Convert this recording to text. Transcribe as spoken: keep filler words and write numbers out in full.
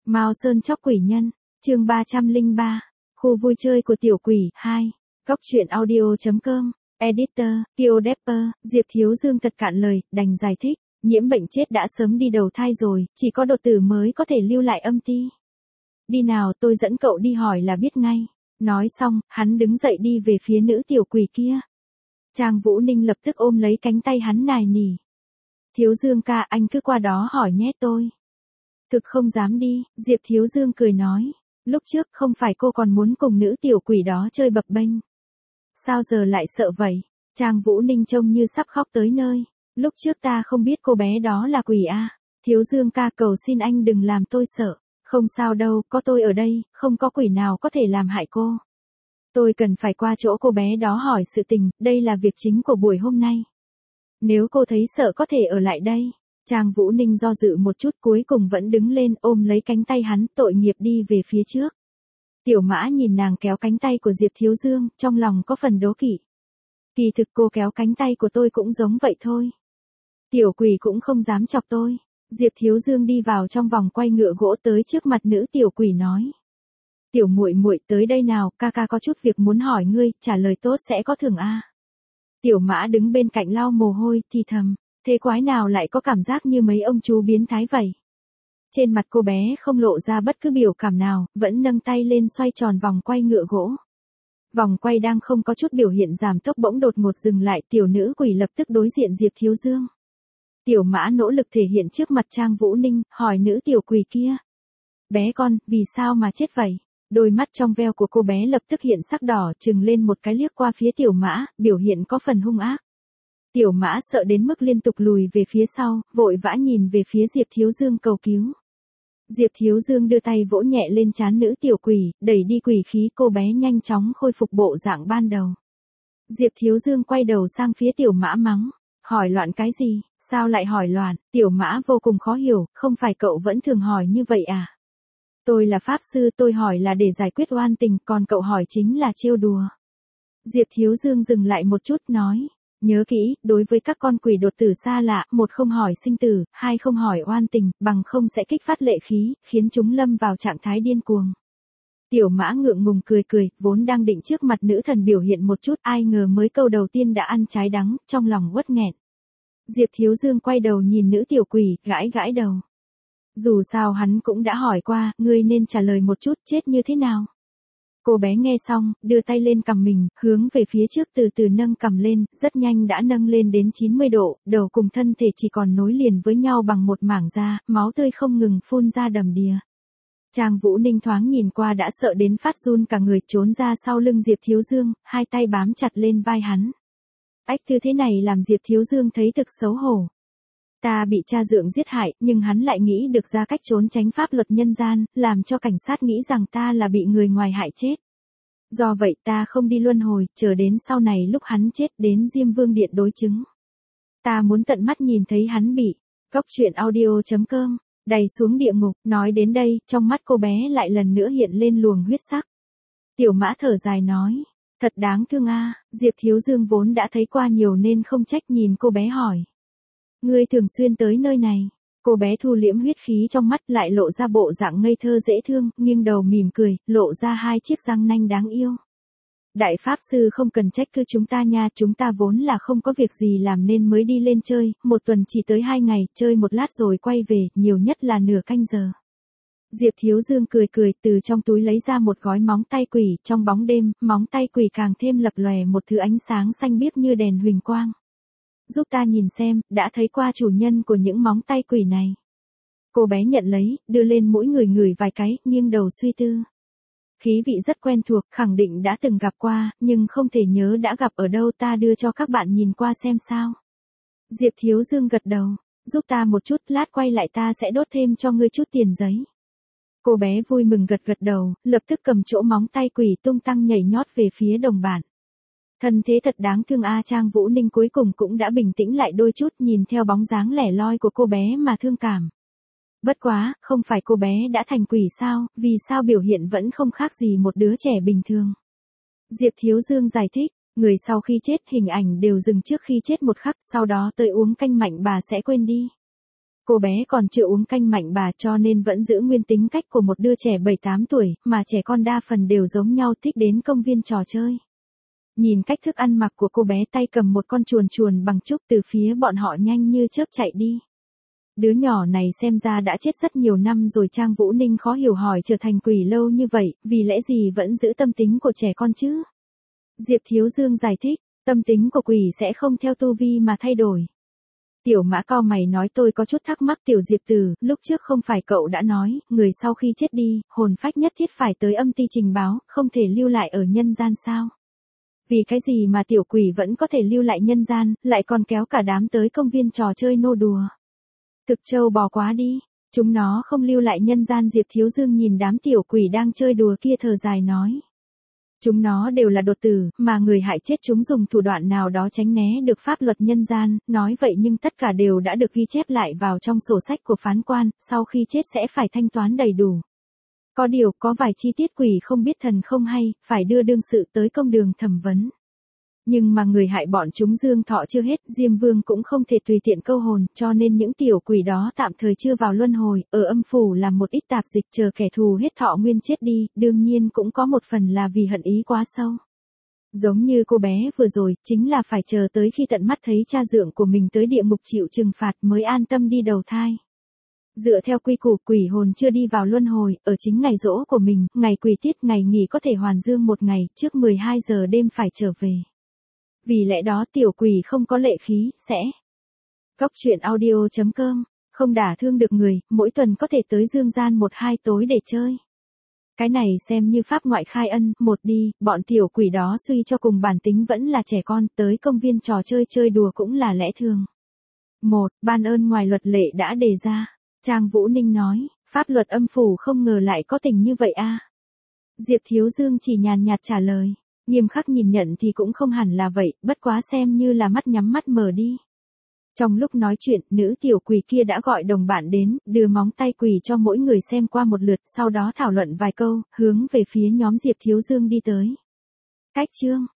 Mao Sơn chóc quỷ nhân, chương ba trăm lẻ ba, khu vui chơi của tiểu quỷ, hai, Cóc truyện audio chấm com, editor, Tiêu Depper, Diệp Thiếu Dương thật cạn lời, đành giải thích, nhiễm bệnh chết đã sớm đi đầu thai rồi, chỉ có đột tử mới có thể lưu lại âm ti. Đi nào, tôi dẫn cậu đi hỏi là biết ngay. Nói xong, hắn đứng dậy đi về phía nữ tiểu quỷ kia. Trang Vũ Ninh lập tức ôm lấy cánh tay hắn nài nỉ. Thiếu Dương ca, anh cứ qua đó hỏi nhé tôi. Thực không dám đi, Diệp Thiếu Dương cười nói. Lúc trước không phải cô còn muốn cùng nữ tiểu quỷ đó chơi bập bênh. Sao giờ lại sợ vậy? Trang Vũ Ninh trông như sắp khóc tới nơi. Lúc trước ta không biết cô bé đó là quỷ à. Thiếu Dương ca, cầu xin anh đừng làm tôi sợ. Không sao đâu, có tôi ở đây, không có quỷ nào có thể làm hại cô. Tôi cần phải qua chỗ cô bé đó hỏi sự tình, đây là việc chính của buổi hôm nay. Nếu cô thấy sợ có thể ở lại đây. Trang Vũ Ninh do dự một chút, cuối cùng vẫn đứng lên ôm lấy cánh tay hắn, tội nghiệp đi về phía trước. Tiểu Mã nhìn nàng kéo cánh tay của Diệp Thiếu Dương, trong lòng có phần đố kỵ. Kỳ thực cô kéo cánh tay của tôi cũng giống vậy thôi. Tiểu quỷ cũng không dám chọc tôi. Diệp Thiếu Dương đi vào trong vòng quay ngựa gỗ tới trước mặt nữ tiểu quỷ nói. Tiểu muội muội tới đây nào, ca ca có chút việc muốn hỏi ngươi, trả lời tốt sẽ có thưởng a. Tiểu Mã đứng bên cạnh lau mồ hôi, thì thầm, thế quái nào lại có cảm giác như mấy ông chú biến thái vậy. Trên mặt cô bé không lộ ra bất cứ biểu cảm nào, vẫn nâng tay lên xoay tròn vòng quay ngựa gỗ. Vòng quay đang không có chút biểu hiện giảm tốc bỗng đột ngột dừng lại, tiểu nữ quỷ lập tức đối diện Diệp Thiếu Dương. Tiểu Mã nỗ lực thể hiện trước mặt Trang Vũ Ninh, hỏi nữ tiểu quỷ kia. Bé con, vì sao mà chết vậy? Đôi mắt trong veo của cô bé lập tức hiện sắc đỏ, trừng lên một cái liếc qua phía Tiểu Mã, biểu hiện có phần hung ác. Tiểu Mã sợ đến mức liên tục lùi về phía sau, vội vã nhìn về phía Diệp Thiếu Dương cầu cứu. Diệp Thiếu Dương đưa tay vỗ nhẹ lên trán nữ tiểu quỷ, đẩy đi quỷ khí, cô bé nhanh chóng khôi phục bộ dạng ban đầu. Diệp Thiếu Dương quay đầu sang phía Tiểu Mã mắng. Hỏi loạn cái gì, sao lại hỏi loạn? Tiểu Mã vô cùng khó hiểu, không phải cậu vẫn thường hỏi như vậy à? Tôi là pháp sư, tôi hỏi là để giải quyết oan tình, còn cậu hỏi chính là trêu đùa. Diệp Thiếu Dương dừng lại một chút nói, nhớ kỹ, đối với các con quỷ đột tử xa lạ, một không hỏi sinh tử, hai không hỏi oan tình, bằng không sẽ kích phát lệ khí, khiến chúng lâm vào trạng thái điên cuồng. Tiểu Mã ngượng ngùng cười cười, vốn đang định trước mặt nữ thần biểu hiện một chút, ai ngờ mới câu đầu tiên đã ăn trái đắng, trong lòng uất nghẹn. Diệp Thiếu Dương quay đầu nhìn nữ tiểu quỷ, gãi gãi đầu. Dù sao hắn cũng đã hỏi qua, ngươi nên trả lời một chút, chết như thế nào? Cô bé nghe xong, đưa tay lên cằm mình, hướng về phía trước từ từ nâng cằm lên, rất nhanh đã nâng lên đến chín mươi độ, đầu cùng thân thể chỉ còn nối liền với nhau bằng một mảng da, máu tươi không ngừng phun ra đầm đìa. Trang Vũ Ninh thoáng nhìn qua đã sợ đến phát run cả người, trốn ra sau lưng Diệp Thiếu Dương, hai tay bám chặt lên vai hắn. Ách, tư thế này làm Diệp Thiếu Dương thấy thực xấu hổ. Ta bị cha dượng giết hại, nhưng hắn lại nghĩ được ra cách trốn tránh pháp luật nhân gian, làm cho cảnh sát nghĩ rằng ta là bị người ngoài hại chết. Do vậy ta không đi luân hồi, chờ đến sau này lúc hắn chết đến Diêm Vương Điện đối chứng. Ta muốn tận mắt nhìn thấy hắn bị. Cóc truyện audio chấm com, đầy xuống địa ngục. Nói đến đây, trong mắt cô bé lại lần nữa hiện lên luồng huyết sắc. Tiểu Mã thở dài nói, thật đáng thương a. Diệp Thiếu Dương vốn đã thấy qua nhiều nên không trách, nhìn cô bé hỏi. Ngươi thường xuyên tới nơi này. Cô bé thu liễm huyết khí trong mắt, lại lộ ra bộ dạng ngây thơ dễ thương, nghiêng đầu mỉm cười, lộ ra hai chiếc răng nanh đáng yêu. Đại Pháp Sư không cần trách cứ chúng ta nha, chúng ta vốn là không có việc gì làm nên mới đi lên chơi, một tuần chỉ tới hai ngày, chơi một lát rồi quay về, nhiều nhất là nửa canh giờ. Diệp Thiếu Dương cười cười, từ trong túi lấy ra một gói móng tay quỷ, trong bóng đêm, móng tay quỷ càng thêm lập lòe một thứ ánh sáng xanh biếc như đèn huỳnh quang. Giúp ta nhìn xem, đã thấy qua chủ nhân của những móng tay quỷ này. Cô bé nhận lấy, đưa lên mũi người ngửi vài cái, nghiêng đầu suy tư. Khí vị rất quen thuộc, khẳng định đã từng gặp qua, nhưng không thể nhớ đã gặp ở đâu, ta đưa cho các bạn nhìn qua xem sao. Diệp Thiếu Dương gật đầu, giúp ta một chút, lát quay lại ta sẽ đốt thêm cho ngươi chút tiền giấy. Cô bé vui mừng gật gật đầu, lập tức cầm chỗ móng tay quỷ tung tăng nhảy nhót về phía đồng bạn. Thân thế thật đáng thương a. Trang Vũ Ninh cuối cùng cũng đã bình tĩnh lại đôi chút, nhìn theo bóng dáng lẻ loi của cô bé mà thương cảm. Bất quá, không phải cô bé đã thành quỷ sao, vì sao biểu hiện vẫn không khác gì một đứa trẻ bình thường. Diệp Thiếu Dương giải thích, người sau khi chết hình ảnh đều dừng trước khi chết một khắc, sau đó tới uống canh mạnh bà sẽ quên đi. Cô bé còn chưa uống canh mạnh bà cho nên vẫn giữ nguyên tính cách của một đứa trẻ bảy tám tuổi, mà trẻ con đa phần đều giống nhau thích đến công viên trò chơi. Nhìn cách thức ăn mặc của cô bé tay cầm một con chuồn chuồn bằng trúc từ phía bọn họ nhanh như chớp chạy đi. Đứa nhỏ này xem ra đã chết rất nhiều năm rồi. Trang Vũ Ninh khó hiểu hỏi trở thành quỷ lâu như vậy, vì lẽ gì vẫn giữ tâm tính của trẻ con chứ? Diệp Thiếu Dương giải thích, tâm tính của quỷ sẽ không theo tu vi mà thay đổi. Tiểu Mã cau mày nói tôi có chút thắc mắc Tiểu Diệp Tử, lúc trước không phải cậu đã nói, người sau khi chết đi, hồn phách nhất thiết phải tới âm ti trình báo, không thể lưu lại ở nhân gian sao? Vì cái gì mà tiểu quỷ vẫn có thể lưu lại nhân gian, lại còn kéo cả đám tới công viên trò chơi nô đùa? Thực trâu bò quá đi, chúng nó không lưu lại nhân gian. Diệp Thiếu Dương nhìn đám tiểu quỷ đang chơi đùa kia thở dài nói. Chúng nó đều là đột tử, mà người hại chết chúng dùng thủ đoạn nào đó tránh né được pháp luật nhân gian, nói vậy nhưng tất cả đều đã được ghi chép lại vào trong sổ sách của phán quan, sau khi chết sẽ phải thanh toán đầy đủ. Có điều, có vài chi tiết quỷ không biết thần không hay, phải đưa đương sự tới công đường thẩm vấn. Nhưng mà người hại bọn chúng dương thọ chưa hết, Diêm Vương cũng không thể tùy tiện câu hồn, cho nên những tiểu quỷ đó tạm thời chưa vào luân hồi, ở âm phủ làm một ít tạp dịch chờ kẻ thù hết thọ nguyên chết đi, đương nhiên cũng có một phần là vì hận ý quá sâu. Giống như cô bé vừa rồi, chính là phải chờ tới khi tận mắt thấy cha dượng của mình tới địa ngục chịu trừng phạt mới an tâm đi đầu thai. Dựa theo quy củ, quỷ hồn chưa đi vào luân hồi, ở chính ngày giỗ của mình, ngày quỷ tiết, ngày nghỉ có thể hoàn dương một ngày, trước mười hai giờ đêm phải trở về. Vì lẽ đó tiểu quỷ không có lệ khí, sẽ Góc truyện audio chấm com, không đả thương được người, mỗi tuần có thể tới dương gian một hai tối để chơi. Cái này xem như pháp ngoại khai ân. Một đi, bọn tiểu quỷ đó suy cho cùng bản tính vẫn là trẻ con, tới công viên trò chơi chơi đùa cũng là lẽ thường. Một, ban ơn ngoài luật lệ đã đề ra. Trang Vũ Ninh nói, pháp luật âm phủ không ngờ lại có tình như vậy a. Diệp Thiếu Dương chỉ nhàn nhạt trả lời. Nghiêm khắc nhìn nhận thì cũng không hẳn là vậy, bất quá xem như là mắt nhắm mắt mở đi. Trong lúc nói chuyện, nữ tiểu quỷ kia đã gọi đồng bạn đến, đưa móng tay quỷ cho mỗi người xem qua một lượt, sau đó thảo luận vài câu, hướng về phía nhóm Diệp Thiếu Dương đi tới. Cách chương